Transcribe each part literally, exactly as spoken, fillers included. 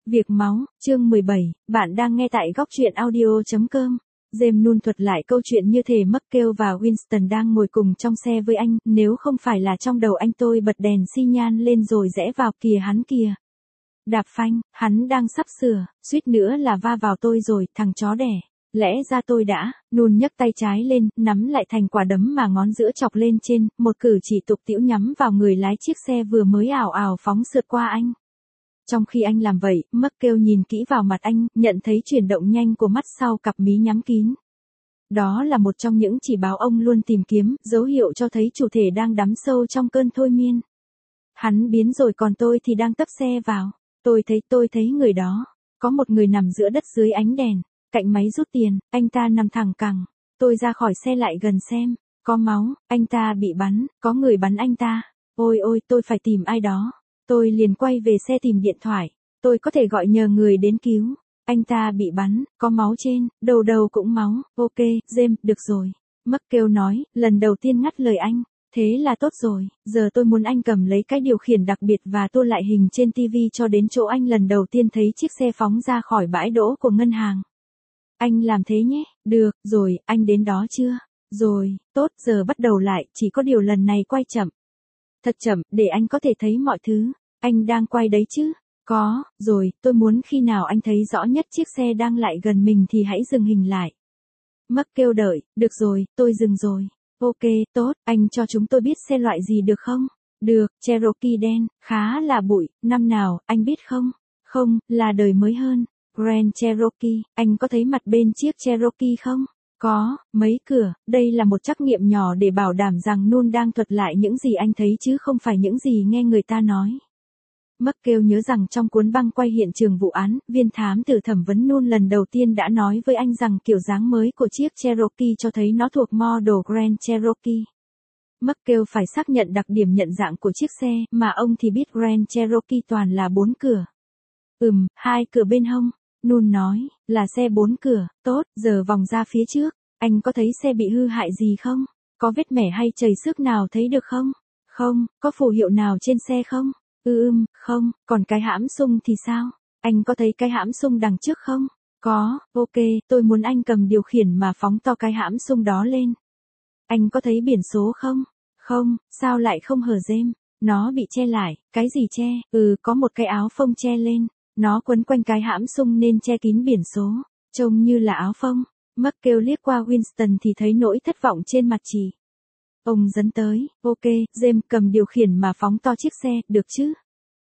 Việc máu, chương mười bảy, bạn đang nghe tại góc truyện audio chấm com. James Null thuật lại câu chuyện như thể Markell và Winston đang ngồi cùng trong xe với anh, nếu không phải là trong đầu anh tôi bật đèn xi nhan lên rồi rẽ vào kìa hắn kìa. Đạp phanh, hắn đang sắp sửa, suýt nữa là va vào tôi rồi, thằng chó đẻ. Lẽ ra tôi đã, Null nhấc tay trái lên, nắm lại thành quả đấm mà ngón giữa chọc lên trên, một cử chỉ tục tĩu nhắm vào người lái chiếc xe vừa mới ảo ảo phóng sượt qua anh. Trong khi anh làm vậy, Markell nhìn kỹ vào mặt anh, nhận thấy chuyển động nhanh của mắt sau cặp mí nhắm kín. Đó là một trong những chỉ báo ông luôn tìm kiếm, dấu hiệu cho thấy chủ thể đang đắm sâu trong cơn thôi miên. Hắn biến rồi còn tôi thì đang tấp xe vào. Tôi thấy tôi thấy người đó. Có một người nằm giữa đất dưới ánh đèn, cạnh máy rút tiền, anh ta nằm thẳng cẳng. Tôi ra khỏi xe lại gần xem, có máu, anh ta bị bắn, có người bắn anh ta. Ôi ôi, tôi phải tìm ai đó. Tôi liền quay về xe tìm điện thoại. Tôi có thể gọi nhờ người đến cứu. Anh ta bị bắn, có máu trên, đầu đầu cũng máu. Ok, James, được rồi. Markell nói, lần đầu tiên ngắt lời anh. Thế là tốt rồi, giờ tôi muốn anh cầm lấy cái điều khiển đặc biệt và tua lại hình trên ti vi cho đến chỗ anh lần đầu tiên thấy chiếc xe phóng ra khỏi bãi đỗ của ngân hàng. Anh làm thế nhé, được, rồi, anh đến đó chưa? Rồi, tốt, giờ bắt đầu lại, chỉ có điều lần này quay chậm. Thật chậm, để anh có thể thấy mọi thứ. Anh đang quay đấy chứ? Có, rồi, tôi muốn khi nào anh thấy rõ nhất chiếc xe đang lại gần mình thì hãy dừng hình lại. Markell đợi, được rồi, tôi dừng rồi. Ok, tốt, anh cho chúng tôi biết xe loại gì được không? Được, Cherokee đen, khá là bụi, năm nào, anh biết không? Không, là đời mới hơn. Grand Cherokee, anh có thấy mặt bên chiếc Cherokee không? Có, mấy cửa, đây là một trắc nghiệm nhỏ để bảo đảm rằng Null đang thuật lại những gì anh thấy chứ không phải những gì nghe người ta nói. Markell nhớ rằng trong cuốn băng quay hiện trường vụ án, viên thám tử thẩm vấn Null lần đầu tiên đã nói với anh rằng kiểu dáng mới của chiếc Cherokee cho thấy nó thuộc model Grand Cherokee. Markell phải xác nhận đặc điểm nhận dạng của chiếc xe, mà ông thì biết Grand Cherokee toàn là bốn cửa. Ừm, hai cửa bên hông. Null nói, là xe bốn cửa, tốt, giờ vòng ra phía trước. Anh có thấy xe bị hư hại gì không? Có vết mẻ hay chảy xước nào thấy được không? Không, có phù hiệu nào trên xe không? Ừ ưm, không, còn cái hãm xung thì sao? Anh có thấy cái hãm xung đằng trước không? Có, ok, tôi muốn anh cầm điều khiển mà phóng to cái hãm xung đó lên. Anh có thấy biển số không? Không, sao lại không hở James? Nó bị che lại, cái gì che? Ừ, có một cái áo phông che lên. Nó quấn quanh cái hãm xung nên che kín biển số, trông như là áo phông. Markell liếc qua Winston thì thấy nỗi thất vọng trên mặt chị. Ông dấn tới, ok, James cầm điều khiển mà phóng to chiếc xe, được chứ?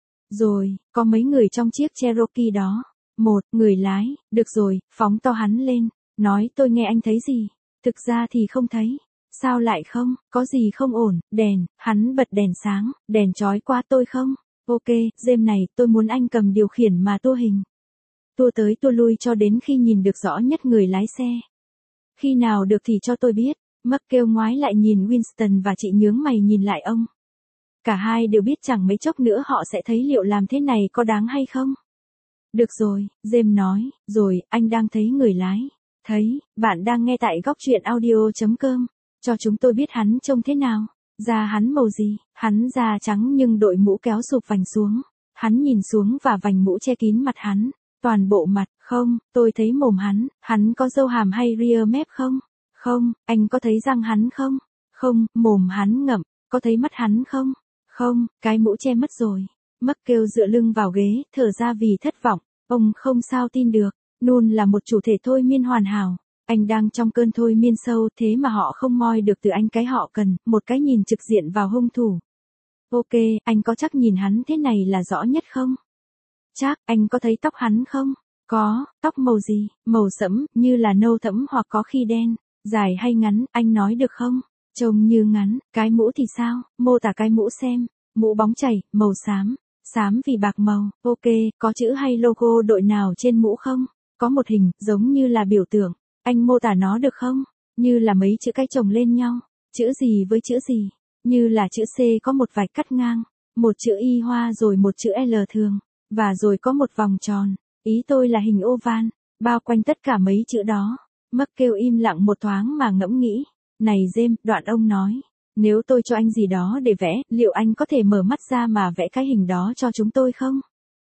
Rồi, có mấy người trong chiếc Cherokee đó? Một, người lái, được rồi, phóng to hắn lên. Nói tôi nghe anh thấy gì? Thực ra thì không thấy. Sao lại không, có gì không ổn, đèn, hắn bật đèn sáng, đèn chói qua tôi không? Ok, James này, tôi muốn anh cầm điều khiển mà tua hình. Tua tới tua lui cho đến khi nhìn được rõ nhất người lái xe. Khi nào được thì cho tôi biết. Markell ngoái lại nhìn Winston và chị nhướng mày nhìn lại ông. Cả hai đều biết chẳng mấy chốc nữa họ sẽ thấy liệu làm thế này có đáng hay không. Được rồi, James nói, rồi, anh đang thấy người lái. Thấy, bạn đang nghe tại góc truyện audio chấm com. Cho chúng tôi biết hắn trông thế nào. Da hắn màu gì? Hắn da trắng nhưng đội mũ kéo sụp vành xuống. Hắn nhìn xuống và vành mũ che kín mặt hắn. Toàn bộ mặt, không, tôi thấy mồm hắn. Hắn có râu hàm hay rear mép không? Không, anh có thấy răng hắn không? Không, mồm hắn ngậm. Có thấy mắt hắn không? Không, cái mũ che mất rồi. Markell dựa lưng vào ghế, thở ra vì thất vọng. Ông không sao tin được. Null là một chủ thể thôi miên hoàn hảo. Anh đang trong cơn thôi miên sâu thế mà họ không moi được từ anh cái họ cần, một cái nhìn trực diện vào hung thủ. Ok, anh có chắc nhìn hắn thế này là rõ nhất không? Chắc, anh có thấy tóc hắn không? Có, tóc màu gì? Màu sẫm, như là nâu thẫm hoặc có khi đen. Dài hay ngắn, anh nói được không? Trông như ngắn, cái mũ thì sao? Mô tả cái mũ xem. Mũ bóng chảy, màu xám. Xám vì bạc màu, ok, có chữ hay logo đội nào trên mũ không? Có một hình, giống như là biểu tượng. Anh mô tả nó được không? Như là mấy chữ cái chồng lên nhau. Chữ gì với chữ gì? Như là chữ C có một vạch cắt ngang. Một chữ Y hoa rồi một chữ L thường. Và rồi có một vòng tròn. Ý tôi là hình oval. Bao quanh tất cả mấy chữ đó. Markell im lặng một thoáng mà ngẫm nghĩ. Này James, đoạn ông nói. Nếu tôi cho anh gì đó để vẽ, liệu anh có thể mở mắt ra mà vẽ cái hình đó cho chúng tôi không?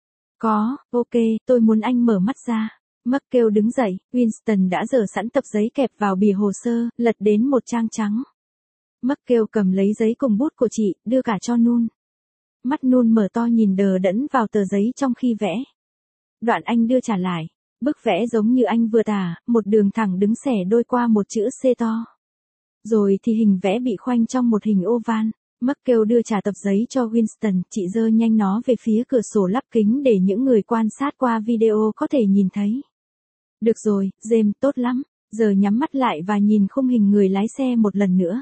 Có, ok, tôi muốn anh mở mắt ra. McKeel đứng dậy, Winston đã dở sẵn tập giấy kẹp vào bìa hồ sơ, lật đến một trang trắng. McKeel cầm lấy giấy cùng bút của chị, đưa cả cho Nun. Mắt Nun mở to nhìn đờ đẫn vào tờ giấy trong khi vẽ. Đoạn anh đưa trả lại. Bức vẽ giống như anh vừa tả, một đường thẳng đứng xẻ đôi qua một chữ C to. Rồi thì hình vẽ bị khoanh trong một hình oval. McKeel đưa trả tập giấy cho Winston, chị giơ nhanh nó về phía cửa sổ lắp kính để những người quan sát qua video có thể nhìn thấy. Được rồi, James, tốt lắm. Giờ nhắm mắt lại và nhìn khung hình người lái xe một lần nữa.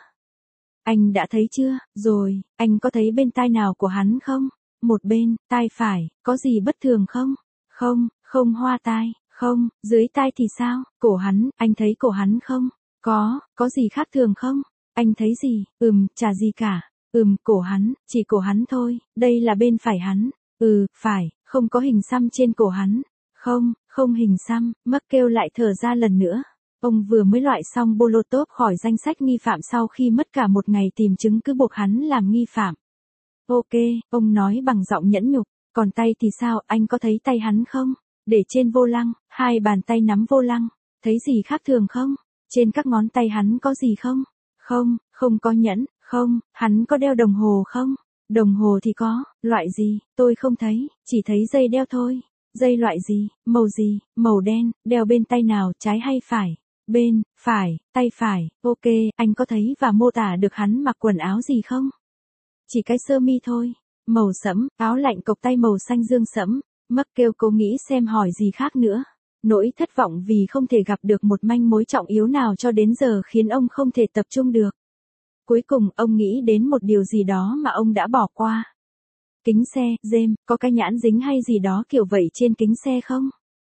Anh đã thấy chưa? Rồi, anh có thấy bên tai nào của hắn không? Một bên, tai phải, có gì bất thường không? Không, không hoa tai, không, dưới tai thì sao? Cổ hắn, anh thấy cổ hắn không? Có, có gì khác thường không? Anh thấy gì? Ừm, chả gì cả. Ừm, cổ hắn, chỉ cổ hắn thôi, đây là bên phải hắn. Ừ, phải, không có hình xăm trên cổ hắn. Không, không hình xăm, McKeel lại thở ra lần nữa. Ông vừa mới loại xong Bolotov khỏi danh sách nghi phạm sau khi mất cả một ngày tìm chứng cứ buộc hắn làm nghi phạm. Ok, ông nói bằng giọng nhẫn nhục, còn tay thì sao, anh có thấy tay hắn không? Để trên vô lăng, hai bàn tay nắm vô lăng, thấy gì khác thường không? Trên các ngón tay hắn có gì không? Không, không có nhẫn, không, hắn có đeo đồng hồ không? Đồng hồ thì có, loại gì, tôi không thấy, chỉ thấy dây đeo thôi. Dây loại gì, màu gì, màu đen, đeo bên tay nào, trái hay phải? Bên, phải, tay phải, ok, anh có thấy và mô tả được hắn mặc quần áo gì không? Chỉ cái sơ mi thôi, màu sẫm, áo lạnh cộc tay màu xanh dương sẫm. McKeel cố nghĩ xem hỏi gì khác nữa. Nỗi thất vọng vì không thể gặp được một manh mối trọng yếu nào cho đến giờ khiến ông không thể tập trung được. Cuối cùng ông nghĩ đến một điều gì đó mà ông đã bỏ qua. Kính xe, James, có cái nhãn dính hay gì đó kiểu vậy trên kính xe không?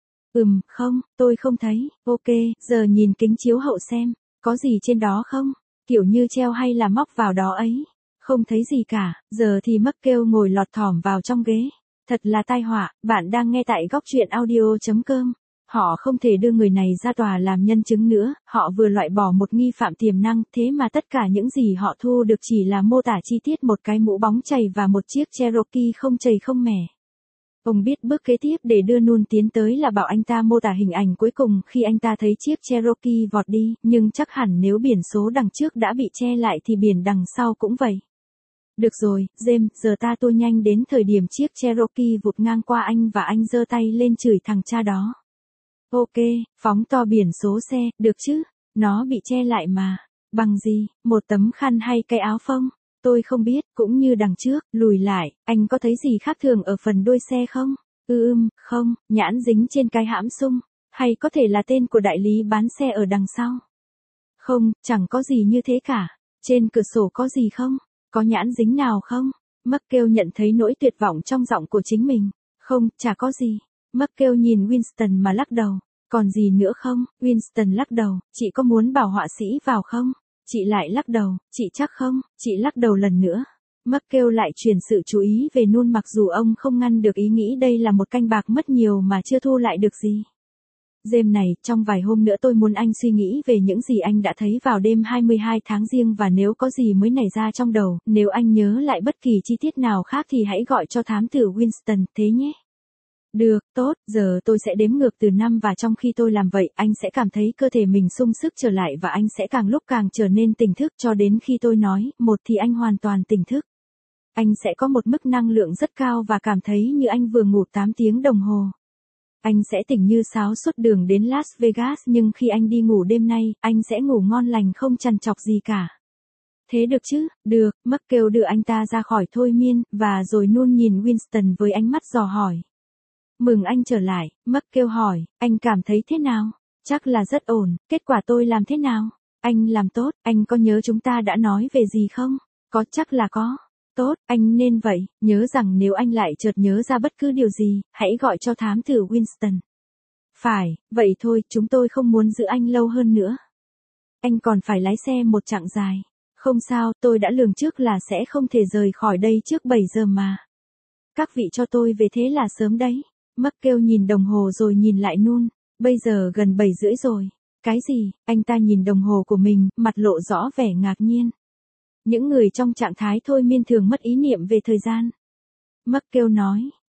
Ừm, không, tôi không thấy. Ok, giờ nhìn kính chiếu hậu xem, có gì trên đó không? Kiểu như treo hay là móc vào đó ấy. Không thấy gì cả, giờ thì McKeel ngồi lọt thỏm vào trong ghế. Thật là tai họa, bạn đang nghe tại góc truyện audio chấm com. Họ không thể đưa người này ra tòa làm nhân chứng nữa, họ vừa loại bỏ một nghi phạm tiềm năng, thế mà tất cả những gì họ thu được chỉ là mô tả chi tiết một cái mũ bóng chày và một chiếc Cherokee không chày không mẻ. Ông biết bước kế tiếp để đưa Nun tiến tới là bảo anh ta mô tả hình ảnh cuối cùng khi anh ta thấy chiếc Cherokee vọt đi, nhưng chắc hẳn nếu biển số đằng trước đã bị che lại thì biển đằng sau cũng vậy. Được rồi, James, giờ ta tua nhanh đến thời điểm chiếc Cherokee vụt ngang qua anh và anh giơ tay lên chửi thằng cha đó. Ok, phóng to biển số xe, được chứ? Nó bị che lại mà. Bằng gì, một tấm khăn hay cái áo phông? Tôi không biết, cũng như đằng trước, lùi lại, anh có thấy gì khác thường ở phần đuôi xe không? Ừ ưm, không, nhãn dính trên cái hãm sung, hay có thể là tên của đại lý bán xe ở đằng sau? Không, chẳng có gì như thế cả. Trên cửa sổ có gì không? Có nhãn dính nào không? McKeel nhận thấy nỗi tuyệt vọng trong giọng của chính mình. Không, chả có gì. McKeel nhìn Winston mà lắc đầu. Còn gì nữa không? Winston lắc đầu. Chị có muốn bảo họa sĩ vào không? Chị lại lắc đầu. Chị chắc không? Chị lắc đầu lần nữa. McKeel lại chuyển sự chú ý về Nun mặc dù ông không ngăn được ý nghĩ đây là một canh bạc mất nhiều mà chưa thu lại được gì. James này, trong vài hôm nữa tôi muốn anh suy nghĩ về những gì anh đã thấy vào đêm hai mươi hai tháng Giêng và nếu có gì mới nảy ra trong đầu, nếu anh nhớ lại bất kỳ chi tiết nào khác thì hãy gọi cho thám tử Winston, thế nhé. Được, tốt, giờ tôi sẽ đếm ngược từ năm và trong khi tôi làm vậy, anh sẽ cảm thấy cơ thể mình sung sức trở lại và anh sẽ càng lúc càng trở nên tỉnh thức cho đến khi tôi nói, một thì anh hoàn toàn tỉnh thức. Anh sẽ có một mức năng lượng rất cao và cảm thấy như anh vừa ngủ tám tiếng đồng hồ. Anh sẽ tỉnh như sáo suốt đường đến Las Vegas nhưng khi anh đi ngủ đêm nay, anh sẽ ngủ ngon lành không trằn trọc gì cả. Thế được chứ? Được, McKeel đưa anh ta ra khỏi thôi miên, và rồi Nun nhìn Winston với ánh mắt dò hỏi. Mừng anh trở lại, McKeel hỏi, anh cảm thấy thế nào? Chắc là rất ổn, kết quả tôi làm thế nào? Anh làm tốt, anh có nhớ chúng ta đã nói về gì không? Có, chắc là có. Tốt, anh nên vậy, nhớ rằng nếu anh lại chợt nhớ ra bất cứ điều gì, hãy gọi cho thám tử Winston. Phải, vậy thôi, chúng tôi không muốn giữ anh lâu hơn nữa. Anh còn phải lái xe một chặng dài. Không sao, tôi đã lường trước là sẽ không thể rời khỏi đây trước bảy giờ mà. Các vị cho tôi về thế là sớm đấy. McKeel nhìn đồng hồ rồi nhìn lại Nun. Bây giờ gần bảy rưỡi rồi. Cái gì? Anh ta nhìn đồng hồ của mình, mặt lộ rõ vẻ ngạc nhiên. Những người trong trạng thái thôi miên thường mất ý niệm về thời gian. McKeel nói,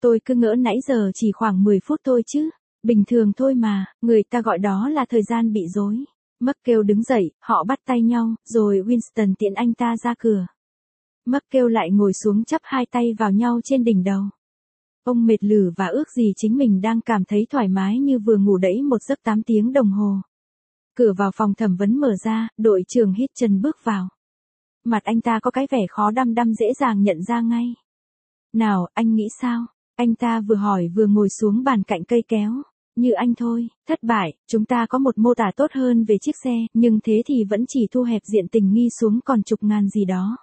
Tôi cứ ngỡ nãy giờ chỉ khoảng mười phút thôi chứ. Bình thường thôi mà, người ta gọi đó là thời gian bị rối. McGill đứng dậy, họ bắt tay nhau, rồi Winston tiễn anh ta ra cửa. McGill lại ngồi xuống chắp hai tay vào nhau trên đỉnh đầu. Ông mệt lử và ước gì chính mình đang cảm thấy thoải mái như vừa ngủ đẫy một giấc tám tiếng đồng hồ. Cửa vào phòng thẩm vấn mở ra, đội trưởng Hitchens bước vào. Mặt anh ta có cái vẻ khó đăm đăm dễ dàng nhận ra ngay. Nào, anh nghĩ sao? Anh ta vừa hỏi vừa ngồi xuống bàn cạnh cây kéo. Như anh thôi, thất bại, chúng ta có một mô tả tốt hơn về chiếc xe, nhưng thế thì vẫn chỉ thu hẹp diện tình nghi xuống còn chục ngàn gì đó.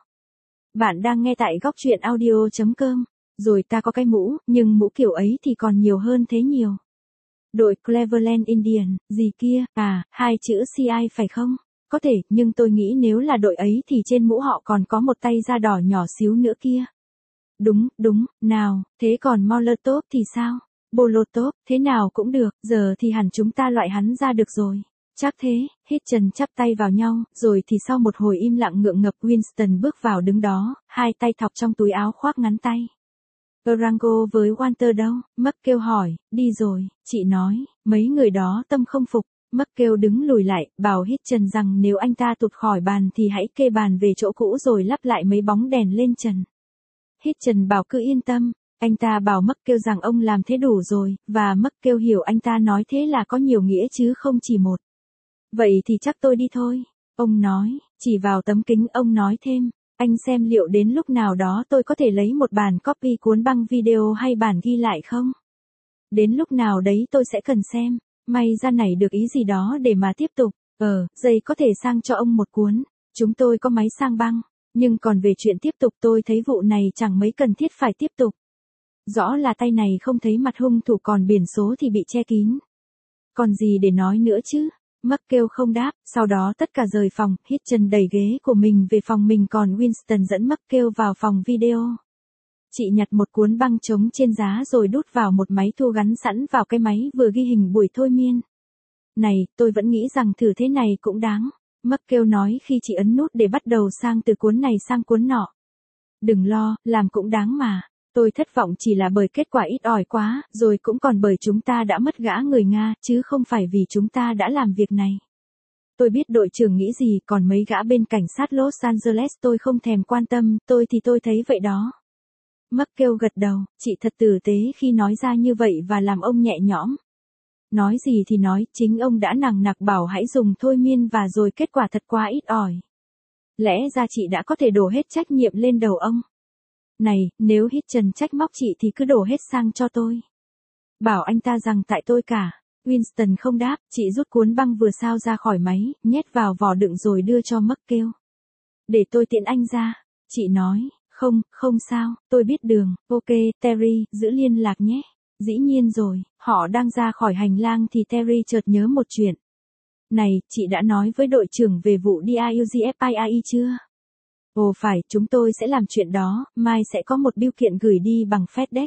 Bạn đang nghe tại góc truyện audio chấm com. Rồi ta có cái mũ, nhưng mũ kiểu ấy thì còn nhiều hơn thế nhiều. Đội Cleveland Indian, gì kia, à, hai chữ xê i phải không? Có thể, nhưng tôi nghĩ nếu là đội ấy thì trên mũ họ còn có một tay da đỏ nhỏ xíu nữa kia. Đúng, đúng, nào, thế còn Molotov thì sao? Bolotov, thế nào cũng được, giờ thì hẳn chúng ta loại hắn ra được rồi. Chắc thế, Hitchens chắp tay vào nhau, rồi thì sau một hồi im lặng ngượng ngập Winston bước vào đứng đó, hai tay thọc trong túi áo khoác ngắn tay. Orango với Walter đâu? McGill hỏi, đi rồi, chị nói, mấy người đó tâm không phục. McGill đứng lùi lại, bảo Hitchens rằng nếu anh ta tụt khỏi bàn thì hãy kê bàn về chỗ cũ rồi lắp lại mấy bóng đèn lên trần. Hitchens bảo cứ yên tâm, anh ta bảo McGill rằng ông làm thế đủ rồi, và McGill hiểu anh ta nói thế là có nhiều nghĩa chứ không chỉ một. Vậy thì chắc tôi đi thôi, ông nói, chỉ vào tấm kính ông nói thêm. Anh xem liệu đến lúc nào đó tôi có thể lấy một bản copy cuốn băng video hay bản ghi lại không? Đến lúc nào đấy tôi sẽ cần xem. May ra nảy được ý gì đó để mà tiếp tục. Ờ, dây có thể sang cho ông một cuốn. Chúng tôi có máy sang băng. Nhưng còn về chuyện tiếp tục tôi thấy vụ này chẳng mấy cần thiết phải tiếp tục. Rõ là tay này không thấy mặt hung thủ còn biển số thì bị che kín. Còn gì để nói nữa chứ? McGill không đáp, sau đó tất cả rời phòng, Hitchens đẩy ghế của mình về phòng mình còn Winston dẫn McGill vào phòng video. Chị nhặt một cuốn băng trống trên giá rồi đút vào một máy thu gắn sẵn vào cái máy vừa ghi hình buổi thôi miên. Này, tôi vẫn nghĩ rằng thử thế này cũng đáng. McGill nói khi chị ấn nút để bắt đầu sang từ cuốn này sang cuốn nọ. Đừng lo, làm cũng đáng mà. Tôi thất vọng chỉ là bởi kết quả ít ỏi quá, rồi cũng còn bởi chúng ta đã mất gã người Nga, chứ không phải vì chúng ta đã làm việc này. Tôi biết đội trưởng nghĩ gì, còn mấy gã bên cảnh sát Los Angeles tôi không thèm quan tâm, tôi thì tôi thấy vậy đó. McGill gật đầu, chị thật tử tế khi nói ra như vậy và làm ông nhẹ nhõm. Nói gì thì nói, chính ông đã nằng nặc bảo hãy dùng thôi miên và rồi kết quả thật quá ít ỏi. Lẽ ra chị đã có thể đổ hết trách nhiệm lên đầu ông. Này, nếu Hitchens trách móc chị thì cứ đổ hết sang cho tôi. Bảo anh ta rằng tại tôi cả. Winston không đáp, chị rút cuốn băng vừa sao ra khỏi máy, nhét vào vỏ đựng rồi đưa cho McGill. Để tôi tiện anh ra. Chị nói, không, không sao, tôi biết đường, ok, Terry, giữ liên lạc nhé. Dĩ nhiên rồi, họ đang ra khỏi hành lang thì Terry chợt nhớ một chuyện. Này, chị đã nói với đội trưởng về vụ đê i u giê ép i a i chưa? Ồ phải, chúng tôi sẽ làm chuyện đó, mai sẽ có một bưu kiện gửi đi bằng FedEx.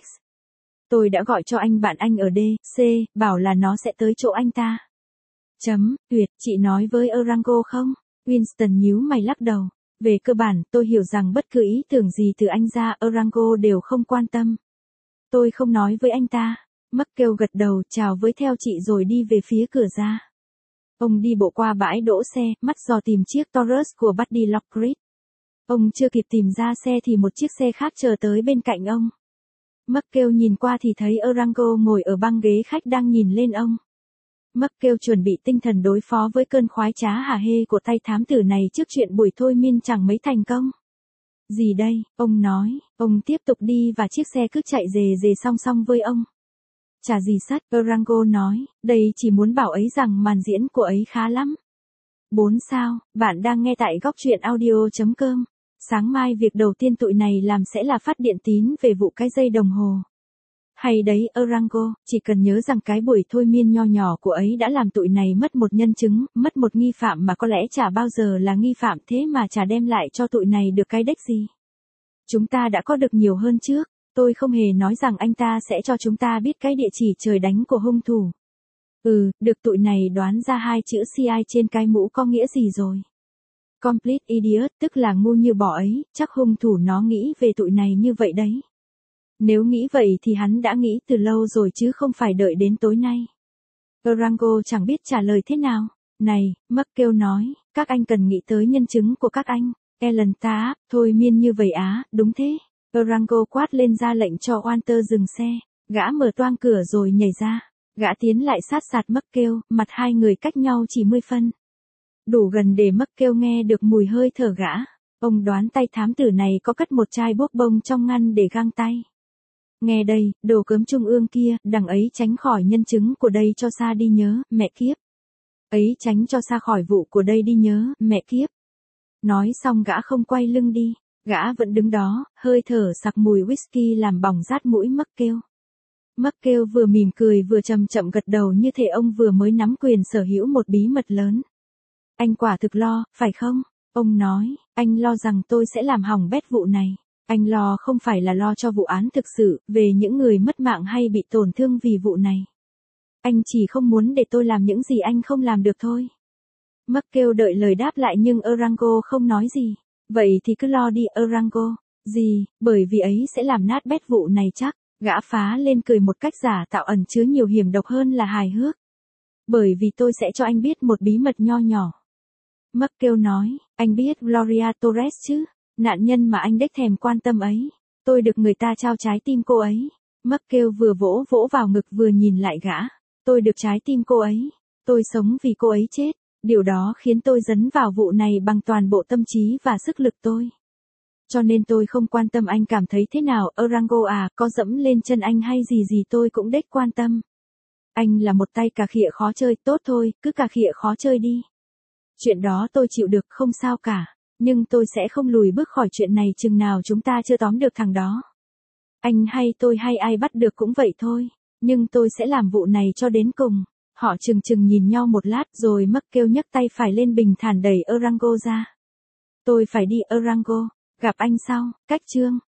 Tôi đã gọi cho anh bạn anh ở D C, bảo là nó sẽ tới chỗ anh ta. Chấm, tuyệt, chị nói với Orango không? Winston nhíu mày lắc đầu. Về cơ bản, tôi hiểu rằng bất cứ ý tưởng gì từ anh ra, Orango đều không quan tâm. Tôi không nói với anh ta. McGill gật đầu chào với theo chị rồi đi về phía cửa ra. Ông đi bộ qua bãi đỗ xe, mắt dò tìm chiếc Taurus của Buddy Lockridge. Ông chưa kịp tìm ra xe thì một chiếc xe khác chờ tới bên cạnh ông. McGill nhìn qua thì thấy Orango ngồi ở băng ghế khách đang nhìn lên ông. McGill chuẩn bị tinh thần đối phó với cơn khoái trá hả hê của tay thám tử này trước chuyện buổi thôi miên chẳng mấy thành công. Gì đây, ông nói, ông tiếp tục đi và chiếc xe cứ chạy rề rề song song với ông. Chả gì sắt, Orango nói, đây chỉ muốn bảo ấy rằng màn diễn của ấy khá lắm. bốn sao, bạn đang nghe tại góc truyện audio chấm com. Sáng mai việc đầu tiên tụi này làm sẽ là phát điện tín về vụ cái dây đồng hồ. Hay đấy Orango, chỉ cần nhớ rằng cái buổi thôi miên nho nhỏ của ấy đã làm tụi này mất một nhân chứng, mất một nghi phạm mà có lẽ chả bao giờ là nghi phạm thế mà chả đem lại cho tụi này được cái đếch gì. Chúng ta đã có được nhiều hơn trước, tôi không hề nói rằng anh ta sẽ cho chúng ta biết cái địa chỉ trời đánh của hung thủ. Ừ, được tụi này đoán ra hai chữ xê i trên cái mũ có nghĩa gì rồi. Complete idiot, tức là ngu như bò ấy, chắc hung thủ nó nghĩ về tụi này như vậy đấy. Nếu nghĩ vậy thì hắn đã nghĩ từ lâu rồi chứ không phải đợi đến tối nay. Erangel chẳng biết trả lời thế nào. Này, Merkel nói, các anh cần nghĩ tới nhân chứng của các anh. Ellen ta, thôi miên như vậy á, đúng thế. Erangel quát lên ra lệnh cho Walter dừng xe. Gã mở toang cửa rồi nhảy ra. Gã tiến lại sát sạt Merkel, mặt hai người cách nhau chỉ mươi phân. Đủ gần để Merkel nghe được mùi hơi thở gã. Ông đoán tay thám tử này có cất một chai bốc bông trong ngăn để găng tay. Nghe đây, đồ cớm trung ương kia, đằng ấy tránh khỏi nhân chứng của đây cho xa đi nhớ, mẹ kiếp. Ấy tránh cho xa khỏi vụ của đây đi nhớ, mẹ kiếp. Nói xong gã không quay lưng đi, gã vẫn đứng đó, hơi thở sặc mùi whisky làm bỏng rát mũi Merkel. Merkel vừa mỉm cười vừa chậm chậm gật đầu như thể ông vừa mới nắm quyền sở hữu một bí mật lớn. Anh quả thực lo, phải không? Ông nói, anh lo rằng tôi sẽ làm hỏng bét vụ này. Anh lo không phải là lo cho vụ án thực sự, về những người mất mạng hay bị tổn thương vì vụ này. Anh chỉ không muốn để tôi làm những gì anh không làm được thôi. Merkel đợi lời đáp lại nhưng Erangel không nói gì. Vậy thì cứ lo đi Erangel. Gì, bởi vì ấy sẽ làm nát bét vụ này chắc. Gã phá lên cười một cách giả tạo ẩn chứa nhiều hiểm độc hơn là hài hước. Bởi vì tôi sẽ cho anh biết một bí mật nho nhỏ. Merkel nói, anh biết Gloria Torres chứ? Nạn nhân mà anh đếch thèm quan tâm ấy. Tôi được người ta trao trái tim cô ấy. Merkel vừa vỗ vỗ vào ngực vừa nhìn lại gã. Tôi được trái tim cô ấy. Tôi sống vì cô ấy chết. Điều đó khiến tôi dấn vào vụ này bằng toàn bộ tâm trí và sức lực tôi. Cho nên tôi không quan tâm anh cảm thấy thế nào, Erangel à, có dẫm lên chân anh hay gì gì tôi cũng đếch quan tâm. Anh là một tay cà khịa khó chơi, tốt thôi, cứ cà khịa khó chơi đi. Chuyện đó tôi chịu được không sao cả, nhưng tôi sẽ không lùi bước khỏi chuyện này chừng nào chúng ta chưa tóm được thằng đó. Anh hay tôi hay ai bắt được cũng vậy thôi, nhưng tôi sẽ làm vụ này cho đến cùng. Họ chừng chừng nhìn nhau một lát rồi Merkel nhấc tay phải lên bình thản đẩy Erangel ra. Tôi phải đi Erangel, gặp anh sau, cách chương.